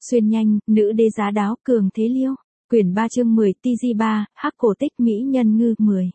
Xuyên nhanh, nữ đế giá đáo cường thế liêu. Quyển 3 chương 10 TG3, hắc cổ tích mỹ nhân ngư 10.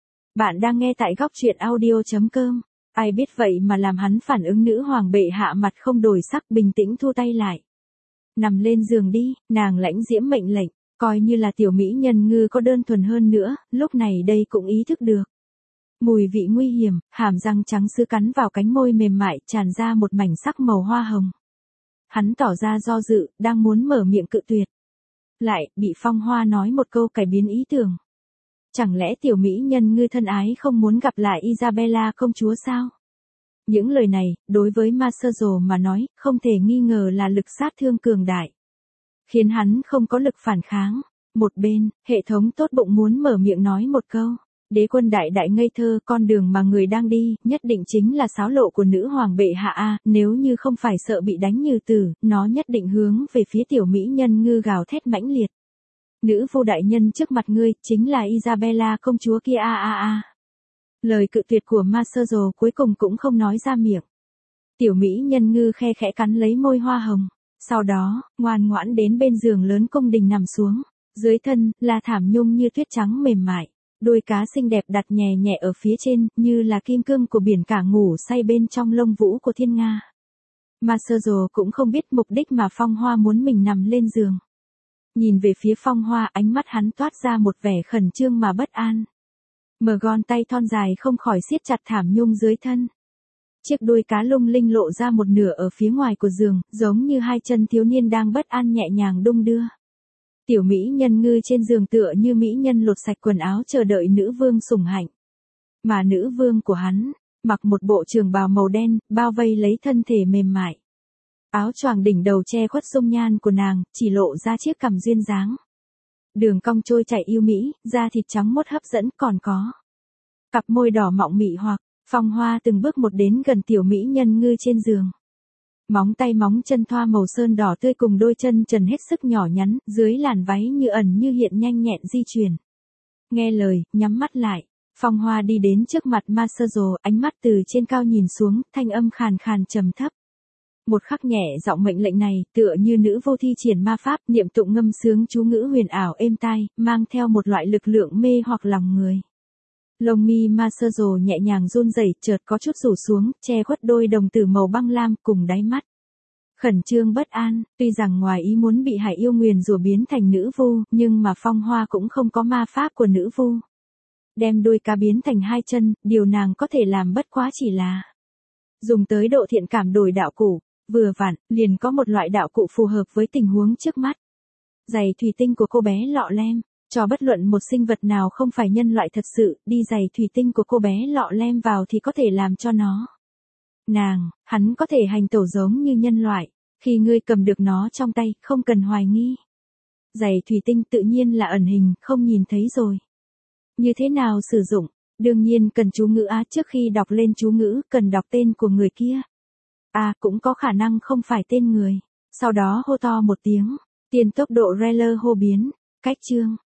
Bạn đang nghe tại góc truyện audio.com. Ai biết vậy mà làm hắn phản ứng nữ hoàng bệ hạ mặt không đổi sắc, bình tĩnh thu tay lại. Nằm lên giường đi, nàng lãnh diễm mệnh lệnh, coi như là tiểu mỹ nhân ngư có đơn thuần hơn nữa, lúc này đây cũng ý thức được. Mùi vị nguy hiểm, hàm răng trắng sứ cắn vào cánh môi mềm mại, tràn ra một mảnh sắc màu hoa hồng. Hắn tỏ ra do dự, đang muốn mở miệng cự tuyệt. Lại, bị Phong Hoa nói một câu cải biến ý tưởng. Chẳng lẽ tiểu mỹ nhân ngư thân ái không muốn gặp lại Isabella công chúa sao? Những lời này, đối với Marcelo mà nói, không thể nghi ngờ là lực sát thương cường đại. Khiến hắn không có lực phản kháng. Một bên, hệ thống tốt bụng muốn mở miệng nói một câu. Đế quân đại đại ngây thơ, con đường mà người đang đi, nhất định chính là xáo lộ của nữ hoàng bệ hạ a, nếu như không phải sợ bị đánh như tử, nó nhất định hướng về phía tiểu mỹ nhân ngư gào thét mãnh liệt. Nữ vô đại nhân trước mặt ngươi, chính là Isabella công chúa kia a. Lời cự tuyệt của Marcelo cuối cùng cũng không nói ra miệng. Tiểu mỹ nhân ngư khe khẽ cắn lấy môi hoa hồng, sau đó, ngoan ngoãn đến bên giường lớn cung đình nằm xuống, dưới thân, là thảm nhung như tuyết trắng mềm mại. Đôi cá xinh đẹp đặt nhẹ nhẹ ở phía trên, như là kim cương của biển cả ngủ say bên trong lông vũ của thiên nga. Marcelo cũng không biết mục đích mà Phong Hoa muốn mình nằm lên giường. Nhìn về phía Phong Hoa, ánh mắt hắn toát ra một vẻ khẩn trương mà bất an. Mở gòn tay thon dài không khỏi siết chặt thảm nhung dưới thân. Chiếc đuôi cá lung linh lộ ra một nửa ở phía ngoài của giường, giống như hai chân thiếu niên đang bất an nhẹ nhàng đung đưa. Tiểu mỹ nhân ngư trên giường tựa như mỹ nhân lột sạch quần áo chờ đợi nữ vương sủng hạnh. Mà nữ vương của hắn, mặc một bộ trường bào màu đen, bao vây lấy thân thể mềm mại. Áo choàng đỉnh đầu che khuất dung nhan của nàng, chỉ lộ ra chiếc cằm duyên dáng. Đường cong trôi chảy yêu mỹ, da thịt trắng mốt hấp dẫn còn có. Cặp môi đỏ mọng mị hoặc, Phong Hoa từng bước một đến gần tiểu mỹ nhân ngư trên giường. Móng tay móng chân thoa màu sơn đỏ tươi cùng đôi chân trần hết sức nhỏ nhắn, dưới làn váy như ẩn như hiện nhanh nhẹn di chuyển. Nghe lời, nhắm mắt lại, Phong Hoa đi đến trước mặt Marcelo, ánh mắt từ trên cao nhìn xuống, thanh âm khàn khàn trầm thấp. Một khắc nhẹ giọng mệnh lệnh này, tựa như nữ vô thi triển ma pháp, niệm tụng ngâm sướng chú ngữ huyền ảo êm tai, mang theo một loại lực lượng mê hoặc lòng người. Lông mi Marcelo nhẹ nhàng run rẩy, chợt có chút rủ xuống, che khuất đôi đồng tử màu băng lam cùng đáy mắt. Khẩn trương bất an, tuy rằng ngoài ý muốn bị hải yêu nguyền rủa biến thành nữ vu, nhưng mà Phong Hoa cũng không có ma pháp của nữ vu. Đem đuôi cá biến thành hai chân, điều nàng có thể làm bất quá chỉ là dùng tới độ thiện cảm đổi đạo cụ, vừa vặn, liền có một loại đạo cụ phù hợp với tình huống trước mắt. Giày thủy tinh của cô bé lọ lem. Cho bất luận một sinh vật nào không phải nhân loại thật sự, đi giày thủy tinh của cô bé lọ lem vào thì có thể làm cho nó. Hắn có thể hành tẩu giống như nhân loại, khi ngươi cầm được nó trong tay, không cần hoài nghi. Giày thủy tinh tự nhiên là ẩn hình, không nhìn thấy rồi. Như thế nào sử dụng? Đương nhiên cần chú ngữ trước khi đọc lên chú ngữ, cần đọc tên của người kia. Cũng có khả năng không phải tên người. Sau đó hô to một tiếng, tiên tốc độ Rayleigh hô biến, cách chương.